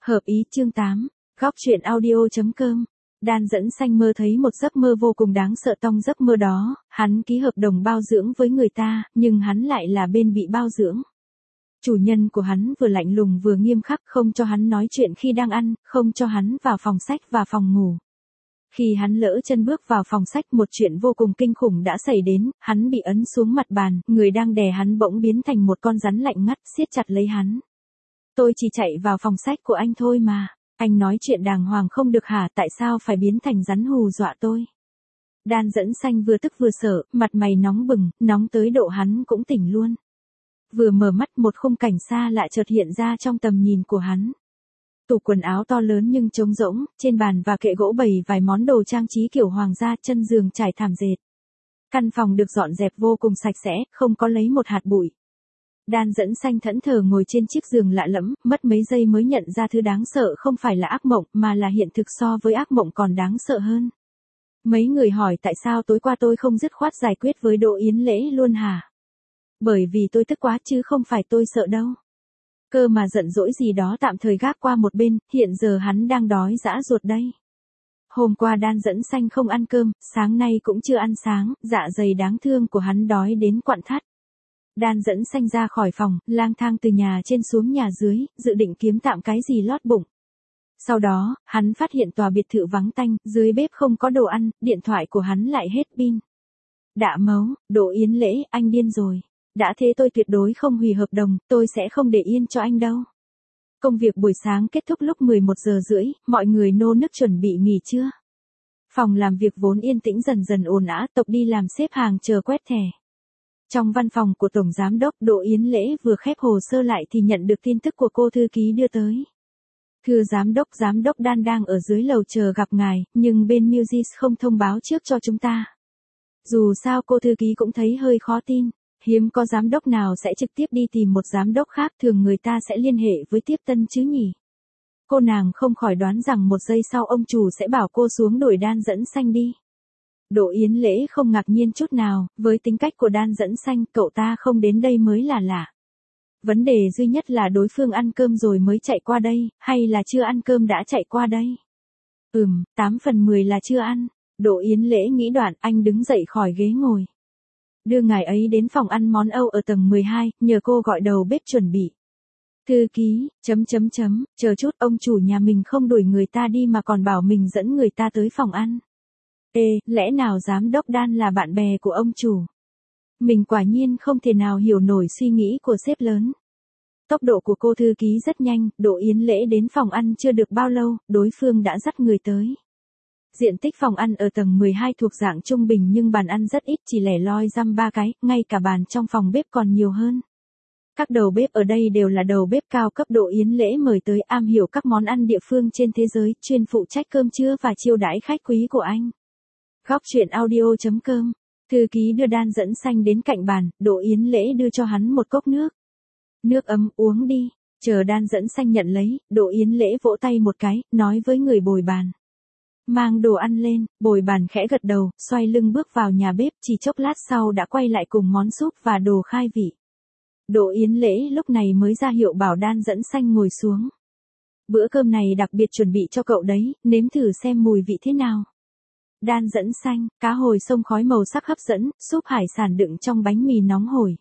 Hợp ý chương 8. Góc truyện audio.com. Đan Dẫn Xanh mơ thấy một giấc mơ vô cùng đáng sợ. Trong giấc mơ đó, hắn ký hợp đồng bao dưỡng với người ta, nhưng hắn lại là bên bị bao dưỡng. Chủ nhân của hắn vừa lạnh lùng vừa nghiêm khắc, không cho hắn nói chuyện khi đang ăn, không cho hắn vào phòng sách và phòng ngủ. Khi hắn lỡ chân bước vào phòng sách, một chuyện vô cùng kinh khủng đã xảy đến, hắn bị ấn xuống mặt bàn, người đang đè hắn bỗng biến thành một con rắn lạnh ngắt, siết chặt lấy hắn. Tôi chỉ chạy vào phòng sách của anh thôi mà. Anh nói chuyện đàng hoàng không được hả, tại sao phải biến thành rắn hù dọa tôi? Đan Dẫn Xanh vừa tức vừa sợ, mặt mày nóng bừng, nóng tới độ hắn cũng tỉnh luôn. Vừa mở mắt một khung cảnh xa lạ chợt hiện ra trong tầm nhìn của hắn. Tủ quần áo to lớn nhưng trống rỗng, trên bàn và kệ gỗ bày vài món đồ trang trí kiểu hoàng gia, chân giường trải thảm dệt. Căn phòng được dọn dẹp vô cùng sạch sẽ, không có lấy một hạt bụi. Đan Dẫn Xanh thẫn thờ ngồi trên chiếc giường lạ lẫm, mất mấy giây mới nhận ra thứ đáng sợ không phải là ác mộng, mà là hiện thực so với ác mộng còn đáng sợ hơn. Mấy người hỏi tại sao tối qua tôi không dứt khoát giải quyết với Đỗ Yến Lễ luôn hả? Bởi vì tôi tức quá chứ không phải tôi sợ đâu. Cơ mà giận dỗi gì đó tạm thời gác qua một bên, hiện giờ hắn đang đói dã ruột đây. Hôm qua Đan Dẫn Xanh không ăn cơm, sáng nay cũng chưa ăn sáng, dạ dày đáng thương của hắn đói đến quặn thắt. Đan Dẫn Xanh ra khỏi phòng, lang thang từ nhà trên xuống nhà dưới, dự định kiếm tạm cái gì lót bụng. Sau đó, hắn phát hiện tòa biệt thự vắng tanh, dưới bếp không có đồ ăn, điện thoại của hắn lại hết pin. Đạ mấu, Đỗ Yến Lễ, anh điên rồi. Đã thế tôi tuyệt đối không hủy hợp đồng, tôi sẽ không để yên cho anh đâu. Công việc buổi sáng kết thúc lúc 11 giờ rưỡi, mọi người nô nức chuẩn bị nghỉ trưa. Phòng làm việc vốn yên tĩnh dần dần ồn ào, tộc đi làm xếp hàng chờ quét thẻ. Trong văn phòng của Tổng Giám đốc, Đỗ Yến Lễ vừa khép hồ sơ lại thì nhận được tin tức của cô thư ký đưa tới. Thưa Giám đốc Đan đang ở dưới lầu chờ gặp ngài, nhưng bên Musis không thông báo trước cho chúng ta. Dù sao cô thư ký cũng thấy hơi khó tin, hiếm có giám đốc nào sẽ trực tiếp đi tìm một giám đốc khác, thường người ta sẽ liên hệ với tiếp tân chứ nhỉ. Cô nàng không khỏi đoán rằng một giây sau ông chủ sẽ bảo cô xuống đổi Đan Dẫn Xanh đi. Đỗ Yến Lễ không ngạc nhiên chút nào, với tính cách của Đan Dẫn Xanh, cậu ta không đến đây mới là lạ. Vấn đề duy nhất là đối phương ăn cơm rồi mới chạy qua đây, hay là chưa ăn cơm đã chạy qua đây. 8 phần 10 là chưa ăn. Đỗ Yến Lễ nghĩ đoạn, anh đứng dậy khỏi ghế ngồi. Đưa ngài ấy đến phòng ăn món Âu ở tầng 12, nhờ cô gọi đầu bếp chuẩn bị. Thư ký, chờ chút, ông chủ nhà mình không đuổi người ta đi mà còn bảo mình dẫn người ta tới phòng ăn. Lẽ nào giám đốc Đan là bạn bè của ông chủ? Mình quả nhiên không thể nào hiểu nổi suy nghĩ của sếp lớn. Tốc độ của cô thư ký rất nhanh, Đỗ Yến Lễ đến phòng ăn chưa được bao lâu, đối phương đã dắt người tới. Diện tích phòng ăn ở tầng 12 thuộc dạng trung bình nhưng bàn ăn rất ít, chỉ lẻ loi dăm 3 cái, ngay cả bàn trong phòng bếp còn nhiều hơn. Các đầu bếp ở đây đều là đầu bếp cao cấp Đỗ Yến Lễ mời tới, am hiểu các món ăn địa phương trên thế giới, chuyên phụ trách cơm trưa và chiêu đãi khách quý của anh. Góc truyện audio.com. Thư ký đưa Đan Dẫn Xanh đến cạnh bàn, Đỗ Yến Lễ đưa cho hắn một cốc nước. Nước ấm, uống đi. Chờ Đan Dẫn Xanh nhận lấy, Đỗ Yến Lễ vỗ tay một cái, nói với người bồi bàn. Mang đồ ăn lên, bồi bàn khẽ gật đầu, xoay lưng bước vào nhà bếp, chỉ chốc lát sau đã quay lại cùng món súp và đồ khai vị. Đỗ Yến Lễ lúc này mới ra hiệu bảo Đan Dẫn Xanh ngồi xuống. Bữa cơm này đặc biệt chuẩn bị cho cậu đấy, nếm thử xem mùi vị thế nào. Đan Dẫn Xanh, cá hồi sông khói màu sắc hấp dẫn, súp hải sản đựng trong bánh mì nóng hổi.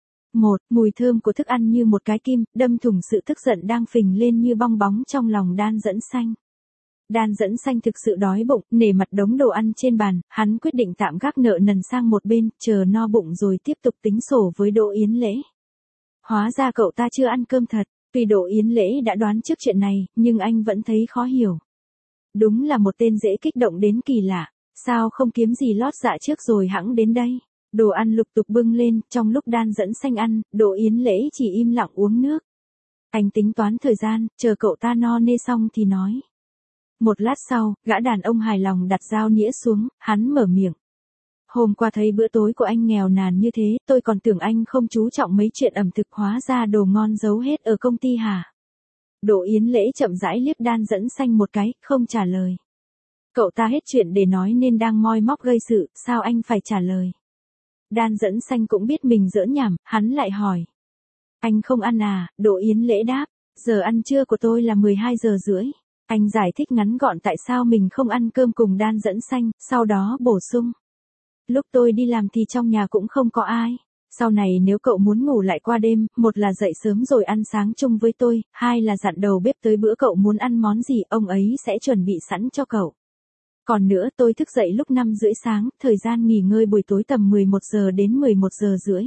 Mùi thơm của thức ăn như một cái kim, đâm thủng sự tức giận đang phình lên như bong bóng trong lòng Đan Dẫn Xanh. Đan Dẫn Xanh thực sự đói bụng, nể mặt đống đồ ăn trên bàn, hắn quyết định tạm gác nợ nần sang một bên, chờ no bụng rồi tiếp tục tính sổ với Đỗ Yến Lễ. Hóa ra cậu ta chưa ăn cơm thật, tuy Đỗ Yến Lễ đã đoán trước chuyện này, nhưng anh vẫn thấy khó hiểu. Đúng là một tên dễ kích động đến kỳ lạ, sao không kiếm gì lót dạ trước rồi hẵng đến đây. Đồ ăn lục tục bưng lên, trong lúc Đan Dẫn Xanh ăn, Đỗ Yến Lễ chỉ im lặng uống nước. Anh tính toán thời gian, chờ cậu ta no nê xong thì nói. Một lát sau, gã đàn ông hài lòng đặt dao nĩa xuống, hắn mở miệng. Hôm qua thấy bữa tối của anh nghèo nàn như thế, tôi còn tưởng anh không chú trọng mấy chuyện ẩm thực, hóa ra đồ ngon giấu hết ở công ty hả? Đỗ Yến Lễ chậm rãi liếc Đan Dẫn Xanh một cái, không trả lời. Cậu ta hết chuyện để nói nên đang moi móc gây sự, sao anh phải trả lời? Đan Dẫn Xanh cũng biết mình giỡn nhảm, hắn lại hỏi. Anh không ăn à? Đỗ Yến Lễ đáp. Giờ ăn trưa của tôi là 12 giờ rưỡi. Anh giải thích ngắn gọn tại sao mình không ăn cơm cùng Đan Dẫn Xanh, sau đó bổ sung. Lúc tôi đi làm thì trong nhà cũng không có ai. Sau này nếu cậu muốn ngủ lại qua đêm, một là dậy sớm rồi ăn sáng chung với tôi, hai là dặn đầu bếp tới bữa cậu muốn ăn món gì, ông ấy sẽ chuẩn bị sẵn cho cậu. Còn nữa tôi thức dậy lúc 5 rưỡi sáng, thời gian nghỉ ngơi buổi tối tầm 11 giờ đến 11 giờ rưỡi.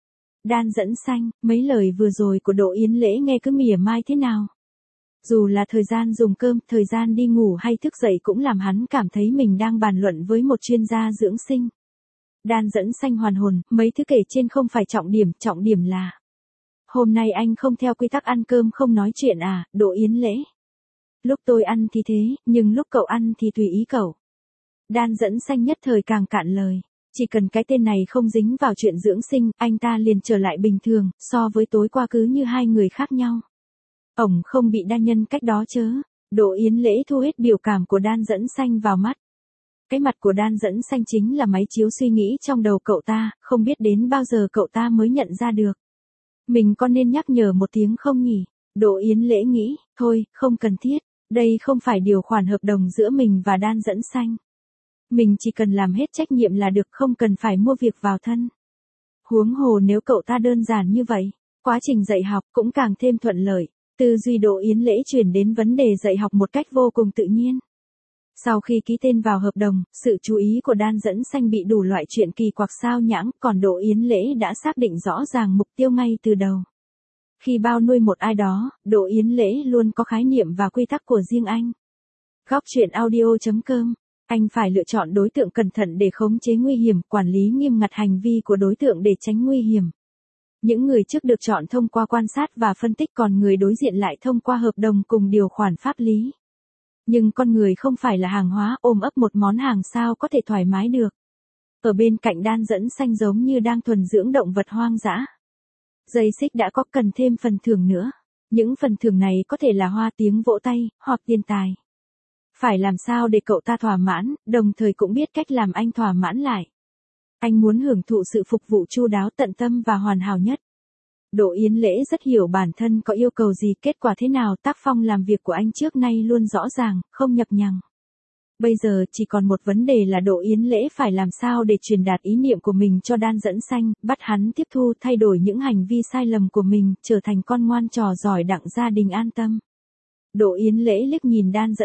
Đan Dẫn Xanh, mấy lời vừa rồi của Đỗ Yến Lễ nghe cứ mỉa mai thế nào. Dù là thời gian dùng cơm, thời gian đi ngủ hay thức dậy cũng làm hắn cảm thấy mình đang bàn luận với một chuyên gia dưỡng sinh. Đan Dẫn Xanh hoàn hồn, mấy thứ kể trên không phải trọng điểm là. Hôm nay anh không theo quy tắc ăn cơm không nói chuyện à, Đỗ Yến Lễ. Lúc tôi ăn thì thế, nhưng lúc cậu ăn thì tùy ý cậu. Đan Dẫn Xanh nhất thời càng cạn lời. Chỉ cần cái tên này không dính vào chuyện dưỡng sinh, anh ta liền trở lại bình thường, so với tối qua cứ như hai người khác nhau. Ổng không bị đa nhân cách đó chớ. Đỗ Yến Lễ thu hết biểu cảm của Đan Dẫn Xanh vào mắt. Cái mặt của Đan Dẫn Xanh chính là máy chiếu suy nghĩ trong đầu cậu ta, không biết đến bao giờ cậu ta mới nhận ra được. Mình có nên nhắc nhở một tiếng không nhỉ? Đỗ Yến Lễ nghĩ, thôi, không cần thiết, đây không phải điều khoản hợp đồng giữa mình và Đan Dẫn Xanh. Mình chỉ cần làm hết trách nhiệm là được, không cần phải mua việc vào thân. Huống hồ nếu cậu ta đơn giản như vậy, quá trình dạy học cũng càng thêm thuận lợi. Tư duy Đỗ Yến Lễ chuyển đến vấn đề dạy học một cách vô cùng tự nhiên. Sau khi ký tên vào hợp đồng, sự chú ý của Đan Dẫn Xanh bị đủ loại chuyện kỳ quặc sao nhãng, còn Đỗ Yến Lễ đã xác định rõ ràng mục tiêu ngay từ đầu. Khi bao nuôi một ai đó, Đỗ Yến Lễ luôn có khái niệm và quy tắc của riêng anh. Góc truyện audio.com. Anh phải lựa chọn đối tượng cẩn thận để khống chế nguy hiểm, quản lý nghiêm ngặt hành vi của đối tượng để tránh nguy hiểm. Những người trước được chọn thông qua quan sát và phân tích, còn người đối diện lại thông qua hợp đồng cùng điều khoản pháp lý. Nhưng con người không phải là hàng hóa, ôm ấp một món hàng sao có thể thoải mái được. Ở bên cạnh Đan Dẫn Xanh giống như đang thuần dưỡng động vật hoang dã. Dây xích đã có, cần thêm phần thưởng nữa. Những phần thưởng này có thể là hoa, tiếng vỗ tay, hoặc tiền tài. Phải làm sao để cậu ta thỏa mãn, đồng thời cũng biết cách làm anh thỏa mãn lại. Anh muốn hưởng thụ sự phục vụ chu đáo, tận tâm và hoàn hảo nhất. Đỗ Yến Lễ rất hiểu bản thân có yêu cầu gì, kết quả thế nào, tác phong làm việc của anh trước nay luôn rõ ràng, không nhập nhằng. Bây giờ chỉ còn một vấn đề là Đỗ Yến Lễ phải làm sao để truyền đạt ý niệm của mình cho Đan Dẫn Xanh, bắt hắn tiếp thu, thay đổi những hành vi sai lầm của mình, trở thành con ngoan trò giỏi đặng gia đình an tâm. Đỗ Yến Lễ liếc nhìn Đan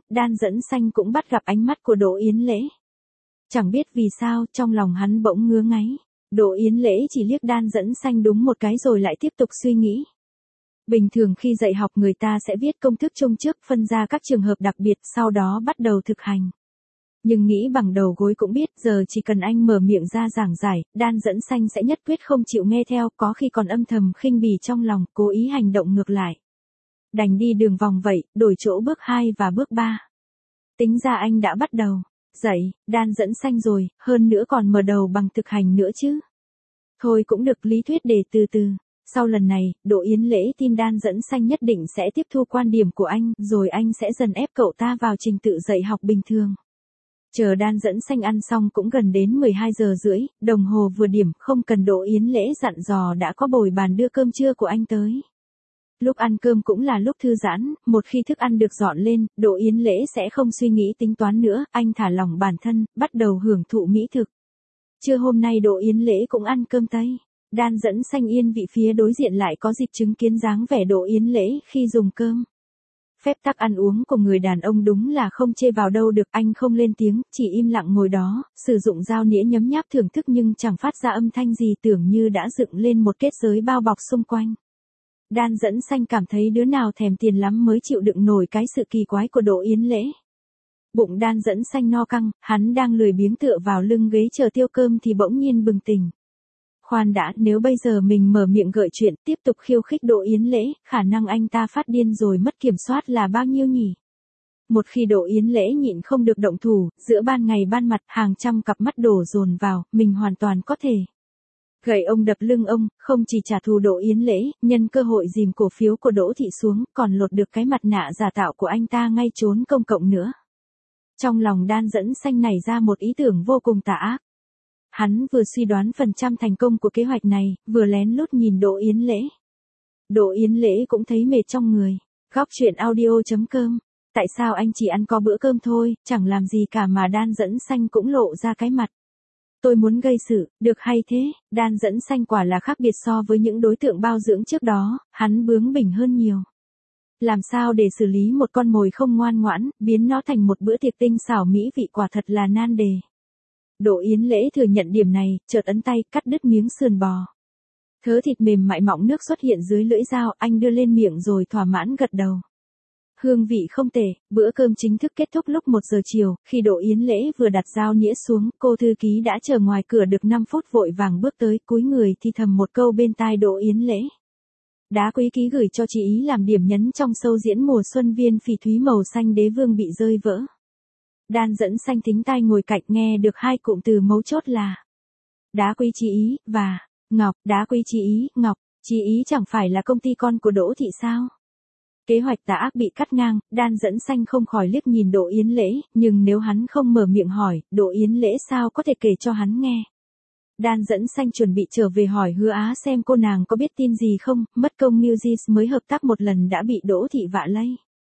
Dẫn Xanh cũng bắt gặp ánh mắt của Đỗ Yến Lễ. Chẳng biết vì sao, trong lòng hắn bỗng ngứa ngáy. Đỗ Yến Lễ chỉ liếc Đan Dẫn Xanh đúng một cái rồi lại tiếp tục suy nghĩ. Bình thường khi dạy học người ta sẽ viết công thức chung trước, phân ra các trường hợp đặc biệt, sau đó bắt đầu thực hành. Nhưng nghĩ bằng đầu gối cũng biết, giờ chỉ cần anh mở miệng ra giảng giải, Đan Dẫn Xanh sẽ nhất quyết không chịu nghe theo, có khi còn âm thầm khinh bỉ trong lòng, cố ý hành động ngược lại. Đành đi đường vòng vậy, đổi chỗ bước 2 và bước 3. Tính ra anh đã bắt đầu dạy Đan Dẫn Xanh rồi, hơn nữa còn mở đầu bằng thực hành nữa chứ. Thôi cũng được, lý thuyết để từ từ. Sau lần này, Đỗ Yến Lễ tin Đan Dẫn Xanh nhất định sẽ tiếp thu quan điểm của anh, rồi anh sẽ dần ép cậu ta vào trình tự dạy học bình thường. Chờ Đan Dẫn Xanh ăn xong cũng gần đến 12 giờ rưỡi, đồng hồ vừa điểm, không cần Đỗ Yến Lễ dặn dò đã có bồi bàn đưa cơm trưa của anh tới. Lúc ăn cơm cũng là lúc thư giãn, một khi thức ăn được dọn lên, Đỗ Yến Lễ sẽ không suy nghĩ tính toán nữa, anh thả lỏng bản thân, bắt đầu hưởng thụ mỹ thực. Trưa hôm nay Đỗ Yến Lễ cũng ăn cơm Tây. Đan Dẫn Xanh yên vị phía đối diện lại có dịp chứng kiến dáng vẻ Đỗ Yến Lễ khi dùng cơm. Phép tắc ăn uống của người đàn ông đúng là không chê vào đâu được, anh không lên tiếng, chỉ im lặng ngồi đó, sử dụng dao nĩa nhấm nháp thưởng thức nhưng chẳng phát ra âm thanh gì, tưởng như đã dựng lên một kết giới bao bọc xung quanh. Đan Dẫn Xanh cảm thấy đứa nào thèm tiền lắm mới chịu đựng nổi cái sự kỳ quái của Đỗ Yến Lễ. Bụng Đan Dẫn Xanh no căng, hắn đang lười biếng tựa vào lưng ghế chờ tiêu cơm thì bỗng nhiên bừng tỉnh. Khoan đã, nếu bây giờ mình mở miệng gợi chuyện, tiếp tục khiêu khích Đỗ Yến Lễ, khả năng anh ta phát điên rồi mất kiểm soát là bao nhiêu nhỉ? Một khi Đỗ Yến Lễ nhịn không được động thủ, giữa ban ngày ban mặt, hàng trăm cặp mắt đổ dồn vào, mình hoàn toàn có thể gậy ông đập lưng ông, không chỉ trả thù Đỗ Yến Lễ, nhân cơ hội dìm cổ phiếu của Đỗ Thị xuống, còn lột được cái mặt nạ giả tạo của anh ta ngay trốn công cộng nữa. Trong lòng Đan Dẫn Xanh nảy ra một ý tưởng vô cùng tà ác. Hắn vừa suy đoán phần trăm thành công của kế hoạch này, vừa lén lút nhìn Đỗ Yến Lễ. Đỗ Yến Lễ cũng thấy mệt trong người. Góc truyện audio.com. Tại sao anh chỉ ăn có bữa cơm thôi, chẳng làm gì cả mà Đan Dẫn Xanh cũng lộ ra cái mặt. Tôi muốn gây sự, được hay thế? Đan Dẫn Xanh quả là khác biệt so với những đối tượng bao dưỡng trước đó, hắn bướng bỉnh hơn nhiều. Làm sao để xử lý một con mồi không ngoan ngoãn, biến nó thành một bữa tiệc tinh xảo mỹ vị quả thật là nan đề. Đỗ Yến Lễ thừa nhận điểm này, chợt ấn tay, cắt đứt miếng sườn bò. Thớ thịt mềm mại mọng nước xuất hiện dưới lưỡi dao, anh đưa lên miệng rồi thỏa mãn gật đầu. Hương vị không tệ, bữa cơm chính thức kết thúc lúc 1 giờ chiều, khi Đỗ Yến Lễ vừa đặt dao nĩa xuống, cô thư ký đã chờ ngoài cửa được 5 phút vội vàng bước tới, cúi người thì thầm một câu bên tai Đỗ Yến Lễ. Đá quý ký gửi cho chị ý làm điểm nhấn trong show diễn mùa xuân Viên Phỉ Thúy màu xanh đế vương bị rơi vỡ. Đan Dẫn Xanh thính tai ngồi cạnh nghe được 2 cụm từ mấu chốt là Đá quý chị ý, và Ngọc. Đá quý chị ý, Ngọc, chị ý chẳng phải là công ty con của Đỗ Thị sao? Kế hoạch tà ác bị cắt ngang, Đan Dẫn Xanh không khỏi liếc nhìn Đỗ Yến Lễ, nhưng nếu hắn không mở miệng hỏi, Đỗ Yến Lễ sao có thể kể cho hắn nghe. Đan Dẫn Xanh chuẩn bị trở về hỏi Hứa Á xem cô nàng có biết tin gì không, mất công Newsys mới hợp tác một lần đã bị Đỗ Thị vạ lây.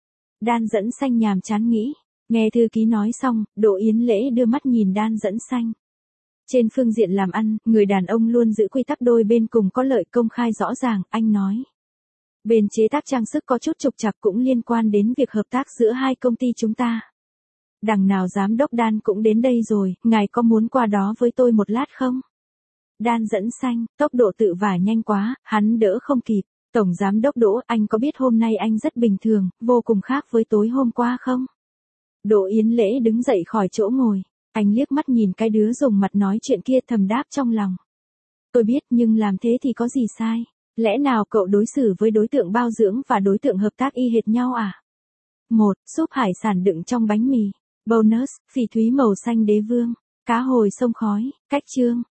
Đan Dẫn Xanh nhàm chán nghĩ, nghe thư ký nói xong, Đỗ Yến Lễ đưa mắt nhìn Đan Dẫn Xanh. Trên phương diện làm ăn, người đàn ông luôn giữ quy tắc đôi bên cùng có lợi công khai rõ ràng, anh nói. Bên chế tác trang sức có chút trục trặc cũng liên quan đến việc hợp tác giữa 2 công ty chúng ta. Đằng nào giám đốc Đan cũng đến đây rồi, ngài có muốn qua đó với tôi một lát không? Đan Dẫn Xanh, tốc độ tự vả nhanh quá, hắn đỡ không kịp. Tổng giám đốc Đỗ, anh có biết hôm nay anh rất bình thường, vô cùng khác với tối hôm qua không? Đỗ Yến Lễ đứng dậy khỏi chỗ ngồi. Anh liếc mắt nhìn cái đứa dùng mặt nói chuyện kia thầm đáp trong lòng. Tôi biết nhưng làm thế thì có gì sai? Lẽ nào cậu đối xử với đối tượng bao dưỡng và đối tượng hợp tác y hệt nhau à? 1. Súp hải sản đựng trong bánh mì. Bonus, phỉ thúy màu xanh đế vương. Cá hồi sông khói. Cách chương.